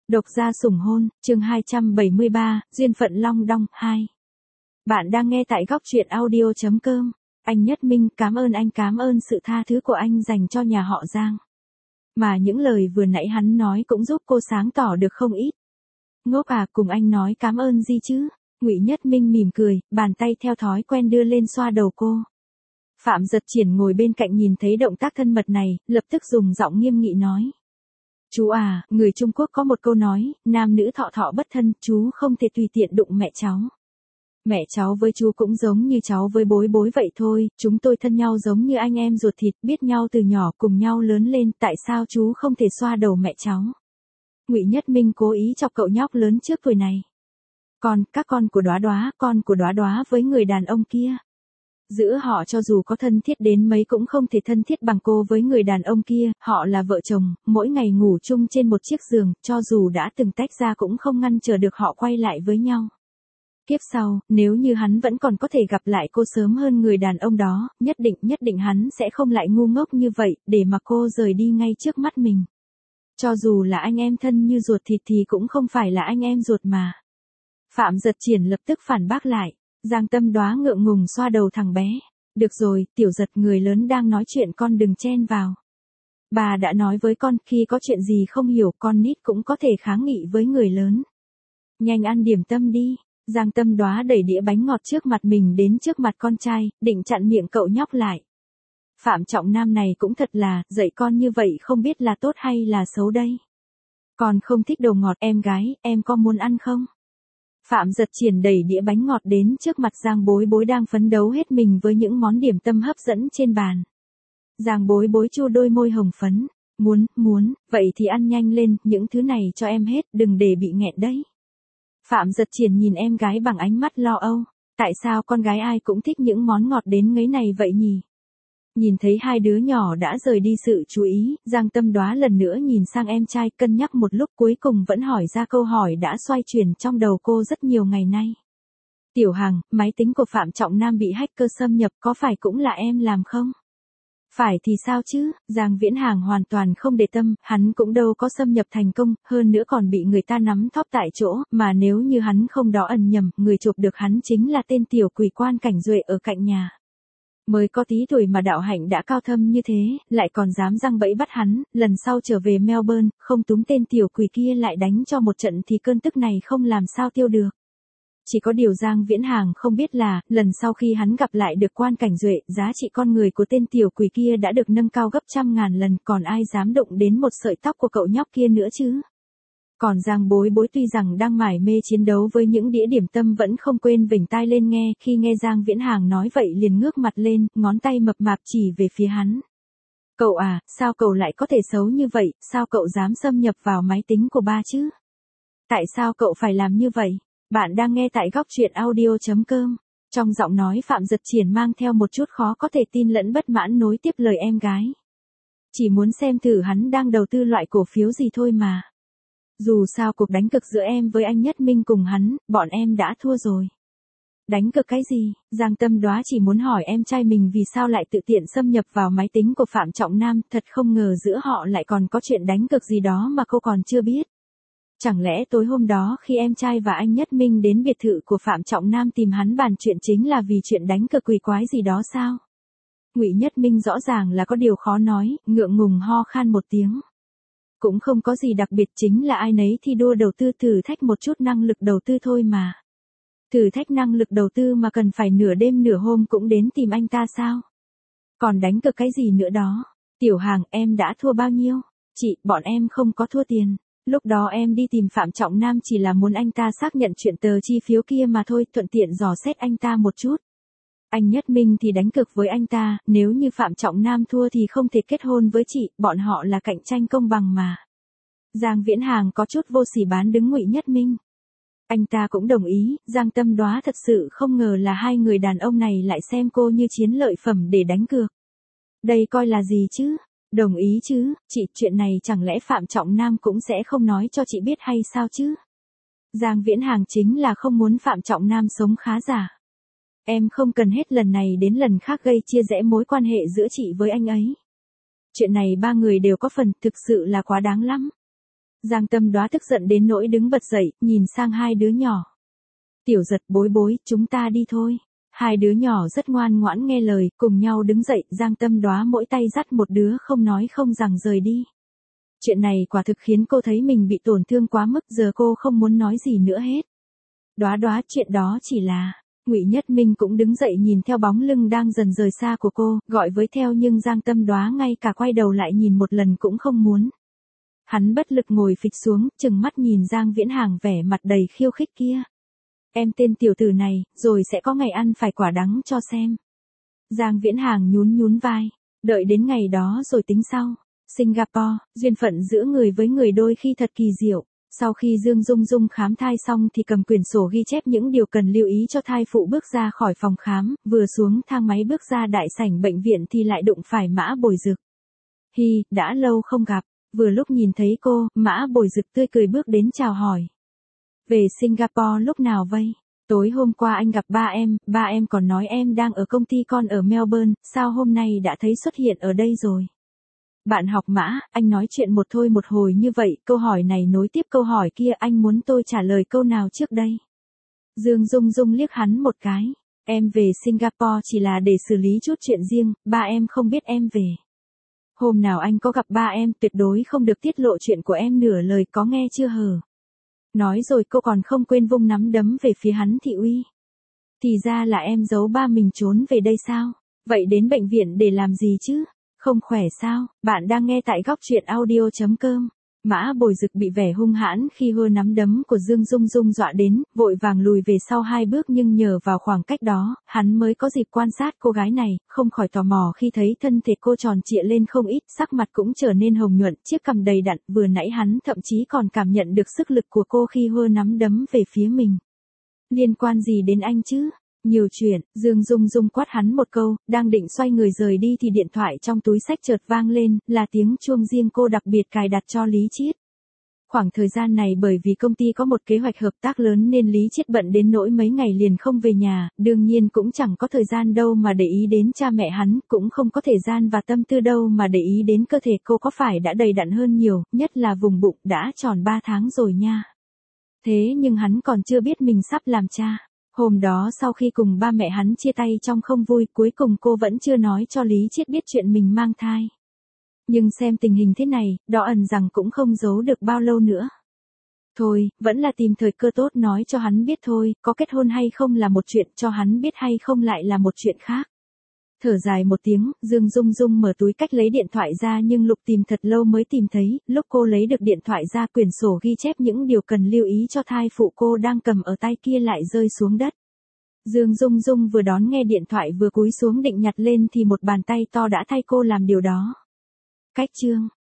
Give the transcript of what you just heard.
Độc gia sủng hôn, chương 273, duyên phận long đong, 2. Bạn đang nghe tại góc truyện audio.com. Anh Nhất Minh, cảm ơn sự tha thứ của anh dành cho nhà họ Giang. Mà những lời vừa nãy hắn nói cũng giúp cô sáng tỏ được không ít. Ngốc à, cùng anh nói cảm ơn gì chứ? Ngụy Nhất Minh mỉm cười, bàn tay theo thói quen đưa lên xoa đầu cô. Phạm Giật Triển ngồi bên cạnh nhìn thấy động tác thân mật này, lập tức dùng giọng nghiêm nghị nói. Chú à, người Trung Quốc có một câu nói, nam nữ thọ thọ bất thân, chú không thể tùy tiện đụng mẹ cháu. Mẹ cháu với chú cũng giống như cháu với bối bối vậy thôi, chúng tôi thân nhau giống như anh em ruột thịt, biết nhau từ nhỏ cùng nhau lớn lên, tại sao chú không thể xoa đầu mẹ cháu? Ngụy Nhất Minh cố ý chọc cậu nhóc lớn trước tuổi này. Các con của Đóa Đóa với người đàn ông kia. Giữa họ cho dù có thân thiết đến mấy cũng không thể thân thiết bằng cô với người đàn ông kia, họ là vợ chồng, mỗi ngày ngủ chung trên một chiếc giường, cho dù đã từng tách ra cũng không ngăn trở được họ quay lại với nhau. Kiếp sau, nếu như hắn vẫn còn có thể gặp lại cô sớm hơn người đàn ông đó, nhất định hắn sẽ không lại ngu ngốc như vậy, để mà cô rời đi ngay trước mắt mình. Cho dù là anh em thân như ruột thịt thì cũng không phải là anh em ruột mà. Phạm Giật Triển lập tức phản bác lại. Giang Tâm Đóa ngượng ngùng xoa đầu thằng bé. Được rồi, Tiểu Giật, người lớn đang nói chuyện, con đừng chen vào. Bà đã nói với con, khi có chuyện gì không hiểu con nít cũng có thể kháng nghị với người lớn. Nhanh ăn điểm tâm đi. Giang Tâm Đóa đẩy đĩa bánh ngọt trước mặt mình đến trước mặt con trai, định chặn miệng cậu nhóc lại. Phạm Trọng Nam này cũng thật là, dạy con như vậy không biết là tốt hay là xấu đây. Con không thích đồ ngọt, em gái, em có muốn ăn không? Phạm Giật Triển đẩy đĩa bánh ngọt đến trước mặt Giang Bối Bối đang phấn đấu hết mình với những món điểm tâm hấp dẫn trên bàn. Giang Bối Bối chu đôi môi hồng phấn. Muốn, vậy thì ăn nhanh lên, những thứ này cho em hết, đừng để bị nghẹn đấy. Phạm Giật Triển nhìn em gái bằng ánh mắt lo âu. Tại sao con gái ai cũng thích những món ngọt đến ngấy này vậy nhỉ? Nhìn thấy hai đứa nhỏ đã rời đi sự chú ý, Giang Tâm Đóa lần nữa nhìn sang em trai, cân nhắc một lúc cuối cùng vẫn hỏi ra câu hỏi đã xoay chuyển trong đầu cô rất nhiều ngày nay. Tiểu Hằng, máy tính của Phạm Trọng Nam bị hacker xâm nhập, có phải cũng là em làm không? Phải thì sao chứ? Giang Viễn Hàng hoàn toàn không để tâm, hắn cũng đâu có xâm nhập thành công, hơn nữa còn bị người ta nắm thóp tại chỗ, mà nếu như hắn không đó ẩn nhầm, người chụp được hắn chính là tên tiểu quỷ Quan Cảnh Duệ ở cạnh nhà. Mới có tí tuổi mà đạo hạnh đã cao thâm như thế, lại còn dám giăng bẫy bắt hắn, lần sau trở về Melbourne, không túm tên tiểu quỷ kia lại đánh cho một trận thì cơn tức này không làm sao tiêu được. Chỉ có điều Giang Viễn Hàng không biết là, lần sau khi hắn gặp lại được Quan Cảnh Duệ, giá trị con người của tên tiểu quỷ kia đã được nâng cao gấp 100.000 lần, còn ai dám động đến một sợi tóc của cậu nhóc kia nữa chứ. Còn Giang Bối Bối tuy rằng đang mải mê chiến đấu với những đĩa điểm tâm vẫn không quên vểnh tai lên nghe, khi nghe Giang Viễn Hàng nói vậy liền ngước mặt lên, ngón tay mập mạp chỉ về phía hắn. Cậu à, sao cậu lại có thể xấu như vậy, sao cậu dám xâm nhập vào máy tính của ba chứ? Tại sao cậu phải làm như vậy? Bạn đang nghe tại góc truyện audio.com. Trong giọng nói Phạm Giật Triển mang theo một chút khó có thể tin lẫn bất mãn nối tiếp lời em gái. Chỉ muốn xem thử hắn đang đầu tư loại cổ phiếu gì thôi mà. Dù sao cuộc đánh cược giữa em với anh Nhất Minh cùng hắn, bọn em đã thua rồi. Đánh cược cái gì? Giang Tâm Đóa chỉ muốn hỏi em trai mình vì sao lại tự tiện xâm nhập vào máy tính của Phạm Trọng Nam, thật không ngờ giữa họ lại còn có chuyện đánh cược gì đó mà cô còn chưa biết. Chẳng lẽ tối hôm đó khi em trai và anh Nhất Minh đến biệt thự của Phạm Trọng Nam tìm hắn bàn chuyện chính là vì chuyện đánh cược quỷ quái gì đó sao? Ngụy Nhất Minh rõ ràng là có điều khó nói, ngượng ngùng ho khan một tiếng. Cũng không có gì đặc biệt, chính là ai nấy thi đua đầu tư thử thách một chút năng lực đầu tư thôi mà. Thử thách năng lực đầu tư mà cần phải nửa đêm nửa hôm cũng đến tìm anh ta sao? Còn đánh cược cái gì nữa đó? Tiểu Hàng, em đã thua bao nhiêu? Chị, bọn em không có thua tiền. Lúc đó em đi tìm Phạm Trọng Nam chỉ là muốn anh ta xác nhận chuyện tờ chi phiếu kia mà thôi, thuận tiện dò xét anh ta một chút. Anh Nhất Minh thì đánh cược với anh ta, nếu như Phạm Trọng Nam thua thì không thể kết hôn với chị, bọn họ là cạnh tranh công bằng mà. Giang Viễn Hàng có chút vô sỉ bán đứng Ngụy Nhất Minh. Anh ta cũng đồng ý, Giang Tâm Đóa thật sự không ngờ là hai người đàn ông này lại xem cô như chiến lợi phẩm để đánh cược. Đây coi là gì chứ? Đồng ý chứ, chị, chuyện này chẳng lẽ Phạm Trọng Nam cũng sẽ không nói cho chị biết hay sao chứ? Giang Viễn Hàng chính là không muốn Phạm Trọng Nam sống khá giả. Em không cần hết lần này đến lần khác gây chia rẽ mối quan hệ giữa chị với anh ấy. Chuyện này ba người đều có phần, thực sự là quá đáng lắm. Giang Tâm Đoá tức giận đến nỗi đứng bật dậy, nhìn sang hai đứa nhỏ. Tiểu Giật, Bối Bối, chúng ta đi thôi. Hai đứa nhỏ rất ngoan ngoãn nghe lời, cùng nhau đứng dậy, Giang Tâm Đoá mỗi tay dắt một đứa không nói không rằng rời đi. Chuyện này quả thực khiến cô thấy mình bị tổn thương quá mức, giờ cô không muốn nói gì nữa hết. Đoá Đoá, chuyện đó chỉ là... Ngụy Nhất Minh cũng đứng dậy nhìn theo bóng lưng đang dần rời xa của cô, gọi với theo nhưng Giang Tâm Đoá ngay cả quay đầu lại nhìn một lần cũng không muốn. Hắn bất lực ngồi phịch xuống, chừng mắt nhìn Giang Viễn Hàng vẻ mặt đầy khiêu khích kia. Em tên tiểu tử này, rồi sẽ có ngày ăn phải quả đắng cho xem. Giang Viễn Hàng nhún nhún vai, đợi đến ngày đó rồi tính sau. Singapore, duyên phận giữa người với người đôi khi thật kỳ diệu. Sau khi Dương Dung Dung khám thai xong thì cầm quyển sổ ghi chép những điều cần lưu ý cho thai phụ bước ra khỏi phòng khám, vừa xuống thang máy bước ra đại sảnh bệnh viện thì lại đụng phải Mã Bồi Dực. Hi, đã lâu không gặp, vừa lúc nhìn thấy cô, Mã Bồi Dực tươi cười bước đến chào hỏi. Về Singapore lúc nào vậy? Tối hôm qua anh gặp ba em còn nói em đang ở công ty con ở Melbourne, sao hôm nay đã thấy xuất hiện ở đây rồi? Bạn học Mã, anh nói chuyện một thôi một hồi như vậy, câu hỏi này nối tiếp câu hỏi kia, anh muốn tôi trả lời câu nào trước đây? Dương Dung Dung liếc hắn một cái, em về Singapore chỉ là để xử lý chút chuyện riêng, ba em không biết em về. Hôm nào anh có gặp ba em tuyệt đối không được tiết lộ chuyện của em nửa lời, có nghe chưa hờ? Nói rồi cô còn không quên vung nắm đấm về phía hắn thị uy. Thì ra là em giấu ba mình trốn về đây sao? Vậy đến bệnh viện để làm gì chứ? Không khỏe sao? Bạn đang nghe tại góc truyện audio.com. Mã Bồi Dực bị vẻ hung hãn khi hơ nắm đấm của Dương Dung Dung dọa đến, vội vàng lùi về sau 2 bước, nhưng nhờ vào khoảng cách đó, hắn mới có dịp quan sát cô gái này, không khỏi tò mò khi thấy thân thể cô tròn trịa lên không ít, sắc mặt cũng trở nên hồng nhuận, chiếc cằm đầy đặn, vừa nãy hắn thậm chí còn cảm nhận được sức lực của cô khi hơ nắm đấm về phía mình. Liên quan gì đến anh chứ? Nhiều chuyện, Dương Dung Dung quát hắn một câu, đang định xoay người rời đi thì điện thoại trong túi xách chợt vang lên, là tiếng chuông riêng cô đặc biệt cài đặt cho Lý Chiết. Khoảng thời gian này bởi vì công ty có một kế hoạch hợp tác lớn nên Lý Chiết bận đến nỗi mấy ngày liền không về nhà, đương nhiên cũng chẳng có thời gian đâu mà để ý đến cha mẹ hắn, cũng không có thời gian và tâm tư đâu mà để ý đến cơ thể cô có phải đã đầy đặn hơn nhiều, nhất là vùng bụng đã tròn 3 tháng rồi nha. Thế nhưng hắn còn chưa biết mình sắp làm cha. Hôm đó sau khi cùng ba mẹ hắn chia tay trong không vui, cuối cùng cô vẫn chưa nói cho Lý Chiết biết chuyện mình mang thai. Nhưng xem tình hình thế này, đó ẩn rằng cũng không giấu được bao lâu nữa. Thôi, vẫn là tìm thời cơ tốt nói cho hắn biết thôi, có kết hôn hay không là một chuyện, cho hắn biết hay không lại là một chuyện khác. Thở dài một tiếng, Dương Dung Dung mở túi cách lấy điện thoại ra nhưng lục tìm thật lâu mới tìm thấy, lúc cô lấy được điện thoại ra quyển sổ ghi chép những điều cần lưu ý cho thai phụ cô đang cầm ở tay kia lại rơi xuống đất. Dương Dung Dung vừa đón nghe điện thoại vừa cúi xuống định nhặt lên thì một bàn tay to đã thay cô làm điều đó. Cách chương.